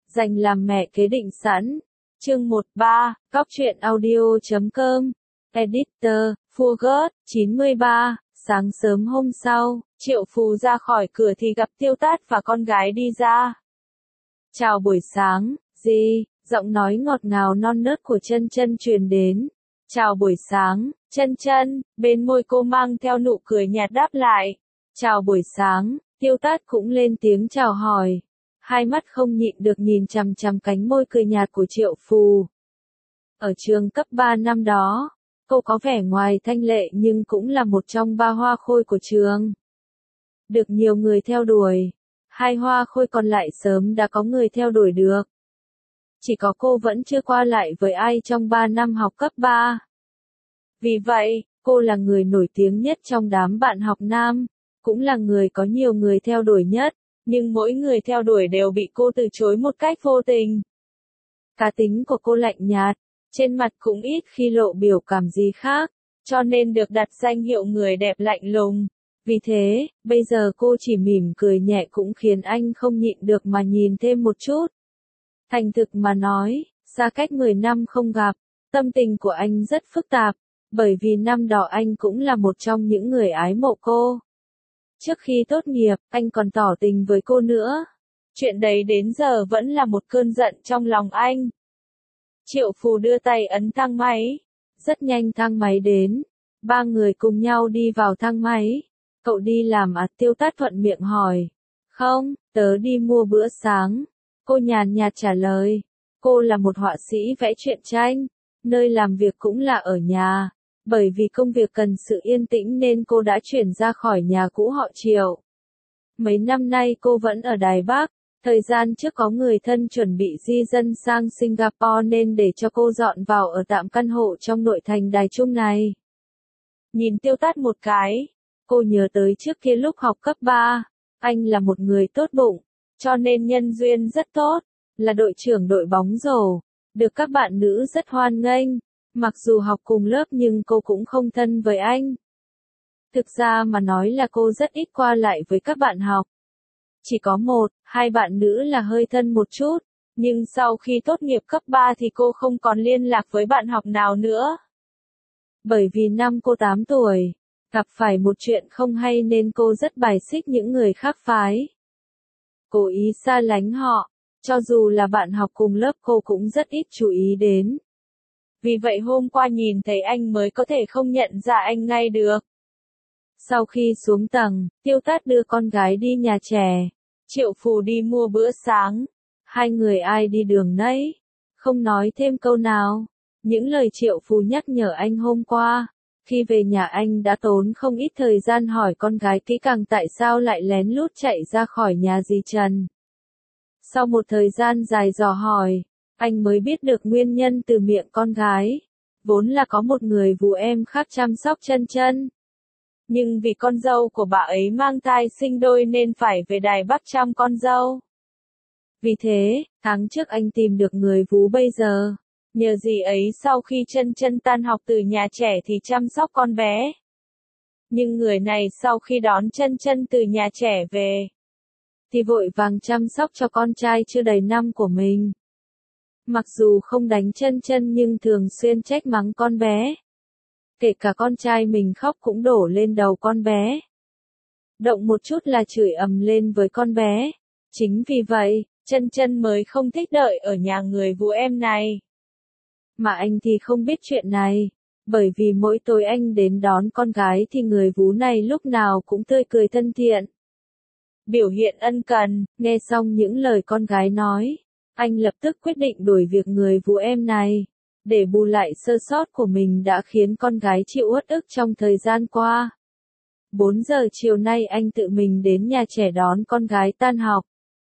dành làm mẹ kế định sẵn. Chương 13, Góc truyện audio.com. Editor, Fugger, 93. Sáng sớm hôm sau, Triệu Phù ra khỏi cửa thì gặp Tiêu Tát và con gái đi ra. Chào buổi sáng, dì, giọng nói ngọt ngào non nớt của Chân Chân truyền đến. Chào buổi sáng, Chân Chân, bên môi cô mang theo nụ cười nhạt đáp lại. Chào buổi sáng, Tiêu Tát cũng lên tiếng chào hỏi. Hai mắt không nhịn được nhìn chằm chằm cánh môi cười nhạt của Triệu Phù. Ở trường cấp 3 năm đó, cô có vẻ ngoài thanh lệ nhưng cũng là một trong ba hoa khôi của trường. Được nhiều người theo đuổi, hai hoa khôi còn lại sớm đã có người theo đuổi được. Chỉ có cô vẫn chưa qua lại với ai trong 3 năm học cấp 3. Vì vậy, cô là người nổi tiếng nhất trong đám bạn học nam, cũng là người có nhiều người theo đuổi nhất, nhưng mỗi người theo đuổi đều bị cô từ chối một cách vô tình. Cá tính của cô lạnh nhạt, trên mặt cũng ít khi lộ biểu cảm gì khác, cho nên được đặt danh hiệu người đẹp lạnh lùng. Vì thế, bây giờ cô chỉ mỉm cười nhẹ cũng khiến anh không nhịn được mà nhìn thêm một chút. Thành thực mà nói, xa cách 10 năm không gặp, tâm tình của anh rất phức tạp, bởi vì năm đó anh cũng là một trong những người ái mộ cô. Trước khi tốt nghiệp, anh còn tỏ tình với cô nữa. Chuyện đấy đến giờ vẫn là một cơn giận trong lòng anh. Triệu Phù đưa tay ấn thang máy. Rất nhanh thang máy đến. Ba người cùng nhau đi vào thang máy. Cậu đi làm à? Tiêu Tát thuận miệng hỏi. Không, tớ đi mua bữa sáng. Cô nhàn nhạt trả lời. Cô là một họa sĩ vẽ truyện tranh. Nơi làm việc cũng là ở nhà. Bởi vì công việc cần sự yên tĩnh nên cô đã chuyển ra khỏi nhà cũ họ Triệu. Mấy năm nay cô vẫn ở Đài Bắc. Thời gian trước có người thân chuẩn bị di dân sang Singapore nên để cho cô dọn vào ở tạm căn hộ trong nội thành Đài Trung này. Nhìn Tiêu Tát một cái, cô nhớ tới trước kia lúc học cấp 3, anh là một người tốt bụng, cho nên nhân duyên rất tốt, là đội trưởng đội bóng rổ, được các bạn nữ rất hoan nghênh. Mặc dù học cùng lớp nhưng cô cũng không thân với anh. Thực ra mà nói là cô rất ít qua lại với các bạn học. Chỉ có một, hai bạn nữ là hơi thân một chút, nhưng sau khi tốt nghiệp cấp 3 thì cô không còn liên lạc với bạn học nào nữa. Bởi vì năm cô 8 tuổi, gặp phải một chuyện không hay nên cô rất bài xích những người khác phái. Cố ý xa lánh họ, cho dù là bạn học cùng lớp cô cũng rất ít chú ý đến. Vì vậy hôm qua nhìn thấy anh mới có thể không nhận ra anh ngay được. Sau khi xuống tầng, Tiêu Tát đưa con gái đi nhà trẻ. Triệu Phù đi mua bữa sáng. Hai người ai đi đường nấy. Không nói thêm câu nào. Những lời Triệu Phù nhắc nhở anh hôm qua. Khi về nhà anh đã tốn không ít thời gian hỏi con gái kỹ càng tại sao lại lén lút chạy ra khỏi nhà dì Trần. Sau một thời gian dài dò hỏi, anh mới biết được nguyên nhân từ miệng con gái. Vốn là có một người vú em khác chăm sóc Chân Chân. Nhưng vì con dâu của bà ấy mang thai sinh đôi nên phải về Đài Bắc chăm con dâu. Vì thế, tháng trước anh tìm được người vú bây giờ. Nhờ dì ấy sau khi Chân Chân tan học từ nhà trẻ thì chăm sóc con bé. Nhưng người này sau khi đón Chân Chân từ nhà trẻ về, thì vội vàng chăm sóc cho con trai chưa đầy năm của mình. Mặc dù không đánh Chân Chân nhưng thường xuyên trách mắng con bé. Kể cả con trai mình khóc cũng đổ lên đầu con bé. Động một chút là chửi ầm lên với con bé. Chính vì vậy, Chân Chân mới không thích đợi ở nhà người vú em này. Mà anh thì không biết chuyện này. Bởi vì mỗi tối anh đến đón con gái thì người vú này lúc nào cũng tươi cười thân thiện. Biểu hiện ân cần. Nghe xong những lời con gái nói, anh lập tức quyết định đuổi việc người vú em này. Để bù lại sơ sót của mình đã khiến con gái chịu uất ức trong thời gian qua. 4 giờ chiều nay anh tự mình đến nhà trẻ đón con gái tan học.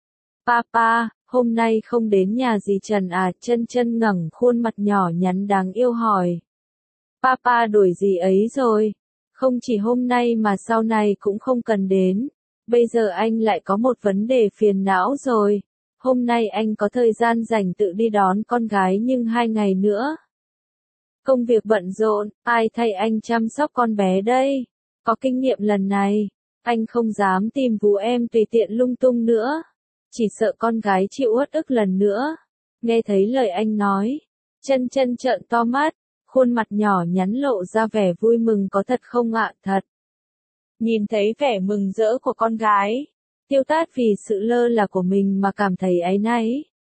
Papa, hôm nay không đến nhà dì Trần à? Chân Chân ngẩng khuôn mặt nhỏ nhắn đáng yêu hỏi. Papa đuổi dì ấy rồi. Không chỉ hôm nay mà sau này cũng không cần đến. Bây giờ anh lại có một vấn đề phiền não rồi. Hôm nay anh có thời gian rảnh tự đi đón con gái nhưng 2 ngày nữa. Công việc bận rộn, ai thay anh chăm sóc con bé đây? Có kinh nghiệm lần này, anh không dám tìm vú em tùy tiện lung tung nữa. chỉ sợ con gái chịu uất ức lần nữa. Nghe thấy lời anh nói, Chân Chân trợn to mắt, khuôn mặt nhỏ nhắn lộ ra vẻ vui mừng có thật không ạ? Thật. Nhìn thấy vẻ mừng rỡ của con gái, Tiêu Tát vì sự lơ là của mình mà cảm thấy áy náy.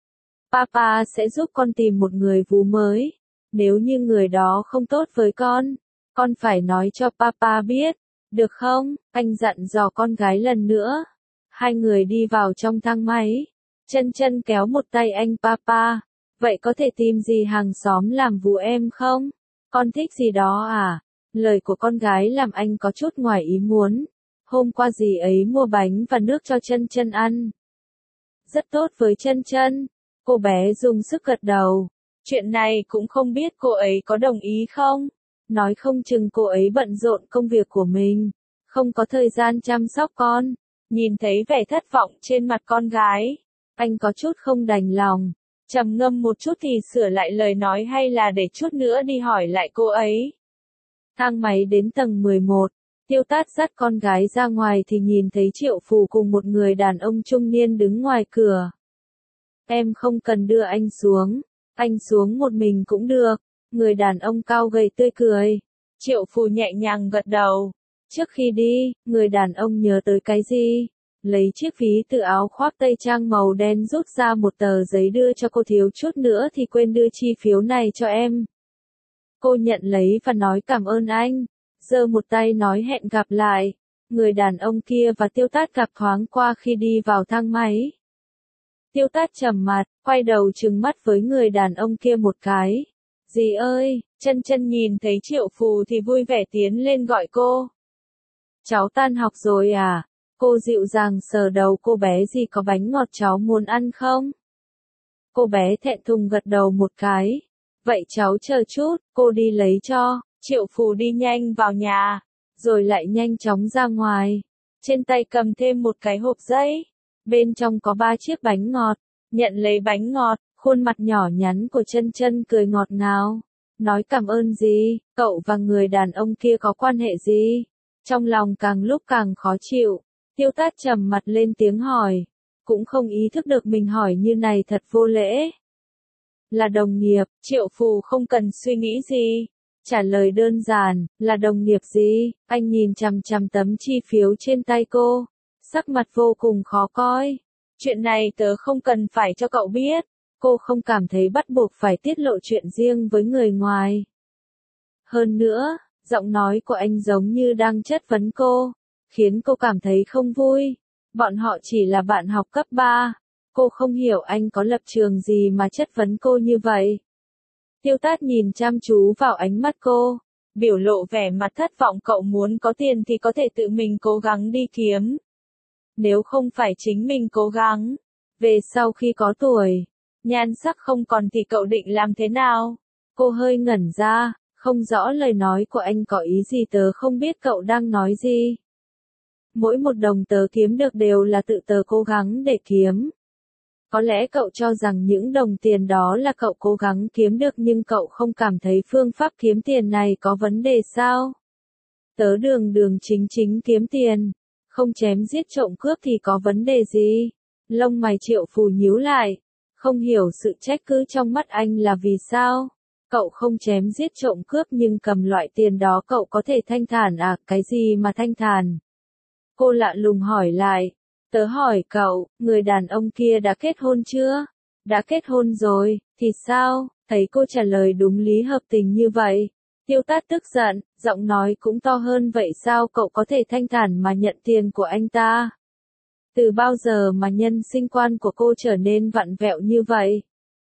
Papa sẽ giúp con tìm một người vú mới. Nếu như người đó không tốt với con phải nói cho Papa biết, được không? Anh dặn dò con gái lần nữa. Hai người đi vào trong thang máy. Chân Chân kéo một tay anh. Papa, vậy có thể tìm gì hàng xóm làm vú em không? Con thích gì đó à? Lời của con gái làm anh có chút ngoài ý muốn. Hôm qua dì ấy mua bánh và nước cho Chân Chân ăn. Rất tốt với Chân Chân. Cô bé dùng sức gật đầu. Chuyện này cũng không biết cô ấy có đồng ý không? Nói không chừng cô ấy bận rộn công việc của mình, không có thời gian chăm sóc con. Nhìn thấy vẻ thất vọng trên mặt con gái, anh có chút không đành lòng. Trầm ngâm một chút thì sửa lại lời nói, hay là để chút nữa đi hỏi lại cô ấy. Thang máy đến tầng 11, Tiêu Tát dắt con gái ra ngoài thì nhìn thấy Triệu Phù cùng một người đàn ông trung niên đứng ngoài cửa. Em không cần đưa anh xuống một mình cũng được. Người đàn ông cao gầy tươi cười. Triệu Phù nhẹ nhàng gật đầu. Trước khi đi, người đàn ông nhớ tới cái gì? Lấy chiếc ví từ áo khoác tây trang màu đen rút ra một tờ giấy đưa cho cô, thiếu chút nữa thì quên đưa chi phiếu này cho em. Cô nhận lấy và nói cảm ơn anh. Giơ một tay nói hẹn gặp lại. Người đàn ông kia và Tiêu Tát gặp thoáng qua khi đi vào thang máy. Tiêu Tát trầm mặt, quay đầu trừng mắt với người đàn ông kia một cái. Dì ơi! Chân Chân nhìn thấy Triệu Phù thì vui vẻ tiến lên gọi cô. Cháu tan học rồi à? Cô dịu dàng sờ đầu cô bé. Dì có bánh ngọt cháu muốn ăn không? Cô bé thẹn thùng gật đầu một cái. Vậy cháu chờ chút, cô đi lấy cho. Triệu Phù đi nhanh vào nhà, rồi lại nhanh chóng ra ngoài. Trên tay cầm thêm một cái hộp giấy. Bên trong có 3 chiếc bánh ngọt. Nhận lấy bánh ngọt, khuôn mặt nhỏ nhắn của Chân Chân cười ngọt ngào. Nói cảm ơn gì? Cậu và người đàn ông kia có quan hệ gì? Trong lòng càng lúc càng khó chịu. Tiêu Tát trầm mặt lên tiếng hỏi. Cũng không ý thức được mình hỏi như này thật vô lễ. Là đồng nghiệp. Triệu Phù không cần suy nghĩ gì. Trả lời đơn giản, là đồng nghiệp gì? Anh nhìn chằm chằm tấm chi phiếu trên tay cô. Sắc mặt vô cùng khó coi. Chuyện này tớ không cần phải cho cậu biết. Cô không cảm thấy bắt buộc phải tiết lộ chuyện riêng với người ngoài. Hơn nữa, giọng nói của anh giống như đang chất vấn cô, khiến cô cảm thấy không vui. Bọn họ chỉ là bạn học cấp 3. Cô không hiểu anh có lập trường gì mà chất vấn cô như vậy. Tiêu Tát nhìn chăm chú vào ánh mắt cô, biểu lộ vẻ mặt thất vọng. Cậu muốn có tiền thì có thể tự mình cố gắng đi kiếm. Nếu không phải chính mình cố gắng, về sau khi có tuổi, nhan sắc không còn thì cậu định làm thế nào? Cô hơi ngẩn ra, không rõ lời nói của anh có ý gì. Tớ không biết cậu đang nói gì. Mỗi một đồng tớ kiếm được đều là tự tớ cố gắng để kiếm. Có lẽ cậu cho rằng những đồng tiền đó là cậu cố gắng kiếm được, nhưng cậu không cảm thấy phương pháp kiếm tiền này có vấn đề sao? Tớ đường đường chính chính kiếm tiền, không chém giết trộm cướp thì có vấn đề gì? Lông mày Triệu Phù nhíu lại, không hiểu sự trách cứ trong mắt anh là vì sao? Cậu không chém giết trộm cướp nhưng cầm loại tiền đó cậu có thể thanh thản à? Cái gì mà thanh thản? Cô lạ lùng hỏi lại. Tớ hỏi cậu, người đàn ông kia đã kết hôn chưa? Đã kết hôn rồi, thì sao? Thấy cô trả lời đúng lý hợp tình như vậy. Tiêu Tát tức giận, giọng nói cũng to hơn. Vậy sao cậu có thể thanh thản mà nhận tiền của anh ta? Từ bao giờ mà nhân sinh quan của cô trở nên vặn vẹo như vậy?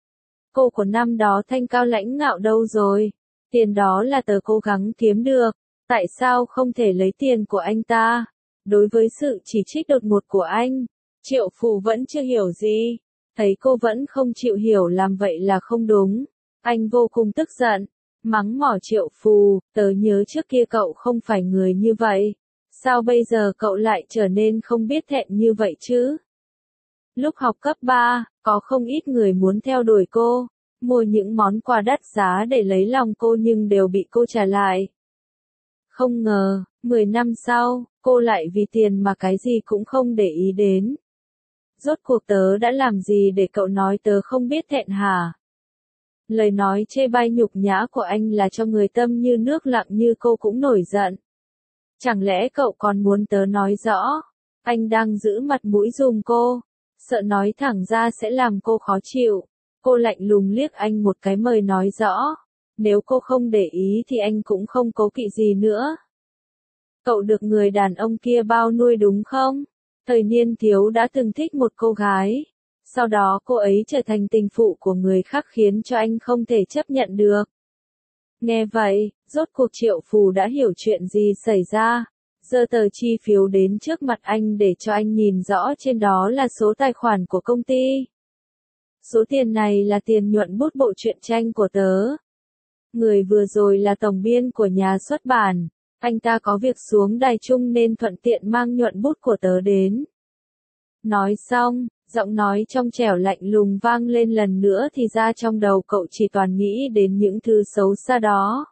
Cô của năm đó thanh cao lãnh ngạo đâu rồi? Tiền đó là tớ cố gắng kiếm được. Tại sao không thể lấy tiền của anh ta? Đối với sự chỉ trích đột ngột của anh, Triệu Phù vẫn chưa hiểu gì. Thấy cô vẫn không chịu hiểu làm vậy là không đúng. Anh vô cùng tức giận, mắng mỏ Triệu Phù. Tớ nhớ trước kia cậu không phải người như vậy. Sao bây giờ cậu lại trở nên không biết thẹn như vậy chứ? Lúc học cấp 3, có không ít người muốn theo đuổi cô, mua những món quà đắt giá để lấy lòng cô nhưng đều bị cô trả lại. Không ngờ, 10 năm sau, cô lại vì tiền mà cái gì cũng không để ý đến. Rốt cuộc tớ đã làm gì để cậu nói tớ không biết thẹn hả? Lời nói chê bai nhục nhã của anh là cho người tâm như nước lặng như cô cũng nổi giận. Chẳng lẽ cậu còn muốn tớ nói rõ? Anh đang giữ mặt mũi giùm cô, sợ nói thẳng ra sẽ làm cô khó chịu. Cô lạnh lùng liếc anh một cái mời nói rõ. Nếu cô không để ý thì anh cũng không cố kỵ gì nữa. Cậu được người đàn ông kia bao nuôi đúng không? Thời niên thiếu đã từng thích một cô gái. Sau đó cô ấy trở thành tình phụ của người khác khiến cho anh không thể chấp nhận được. Nghe vậy, rốt cuộc Triệu Phù đã hiểu chuyện gì xảy ra. Giơ tờ chi phiếu đến trước mặt anh để cho anh nhìn rõ trên đó là số tài khoản của công ty. Số tiền này là tiền nhuận bút bộ truyện tranh của tớ. Người vừa rồi là tổng biên của nhà xuất bản. Anh ta có việc xuống đài chung nên thuận tiện mang nhuận bút của tớ đến. Nói xong, giọng nói trong trẻo lạnh lùng vang lên lần nữa thì ra trong đầu cậu chỉ toàn nghĩ đến những thứ xấu xa đó.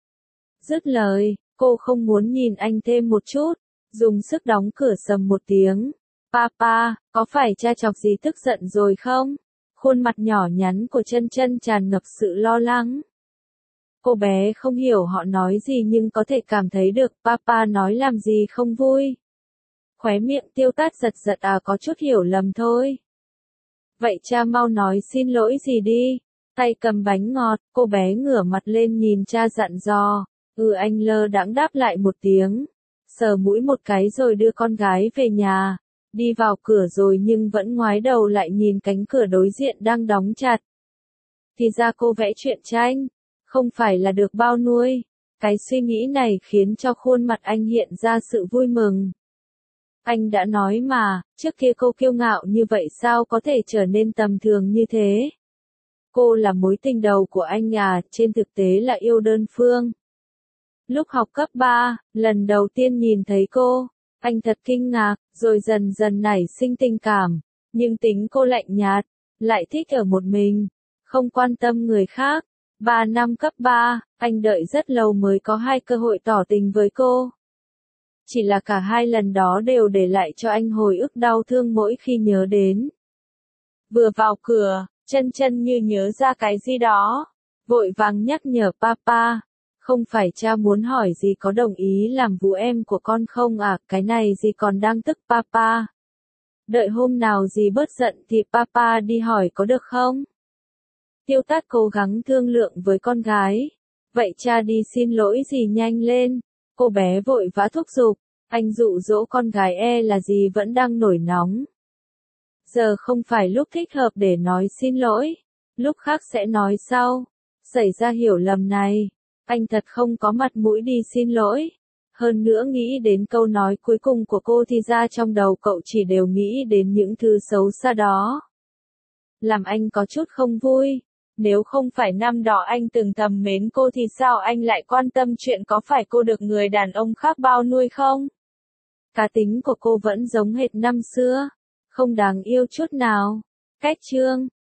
Dứt lời, cô không muốn nhìn anh thêm một chút, dùng sức đóng cửa sầm một tiếng. Papa, có phải cha chọc gì tức giận rồi không? Khuôn mặt nhỏ nhắn của Chân Chân tràn ngập sự lo lắng. Cô bé không hiểu họ nói gì nhưng có thể cảm thấy được Papa nói làm gì không vui. Khóe miệng Tiêu Tát giật giật có chút hiểu lầm thôi. Vậy cha mau nói xin lỗi gì đi. Tay cầm bánh ngọt, cô bé ngửa mặt lên nhìn cha dặn dò. Anh lơ đãng đáp lại một tiếng. Sờ mũi một cái rồi đưa con gái về nhà. Đi vào cửa rồi nhưng vẫn ngoái đầu lại nhìn cánh cửa đối diện đang đóng chặt. Thì ra cô vẽ truyện tranh, không phải là được bao nuôi. Cái suy nghĩ này khiến cho khuôn mặt anh hiện ra sự vui mừng. Anh đã nói mà, trước kia cô kiêu ngạo như vậy sao có thể trở nên tầm thường như thế? Cô là mối tình đầu của anh trên thực tế là yêu đơn phương. Lúc học cấp 3, lần đầu tiên nhìn thấy cô, anh thật kinh ngạc, rồi dần dần nảy sinh tình cảm. Nhưng tính cô lạnh nhạt, lại thích ở một mình, không quan tâm người khác. 3 năm cấp 3, anh đợi rất lâu mới có 2 cơ hội tỏ tình với cô. Chỉ là cả 2 lần đó đều để lại cho anh hồi ức đau thương mỗi khi nhớ đến. Vừa vào cửa, Chân Chân như nhớ ra cái gì đó, vội vàng nhắc nhở Papa. Không phải cha muốn hỏi gì có đồng ý làm vú em của con không cái này gì còn đang tức Papa. Đợi hôm nào gì bớt giận thì Papa đi hỏi có được không? Tiêu Tát cố gắng thương lượng với con gái. Vậy cha đi xin lỗi gì nhanh lên. Cô bé vội vã thúc giục. Anh dụ dỗ con gái là gì vẫn đang nổi nóng. Giờ không phải lúc thích hợp để nói xin lỗi. Lúc khác sẽ nói sau. Xảy ra hiểu lầm này. Anh thật không có mặt mũi đi xin lỗi. Hơn nữa nghĩ đến câu nói cuối cùng của cô thì ra trong đầu cậu chỉ đều nghĩ đến những thứ xấu xa đó. Làm anh có chút không vui. Nếu không phải năm đó anh từng thầm mến cô thì sao anh lại quan tâm chuyện có phải cô được người đàn ông khác bao nuôi không? Cá tính của cô vẫn giống hệt năm xưa. Không đáng yêu chút nào. Cách chương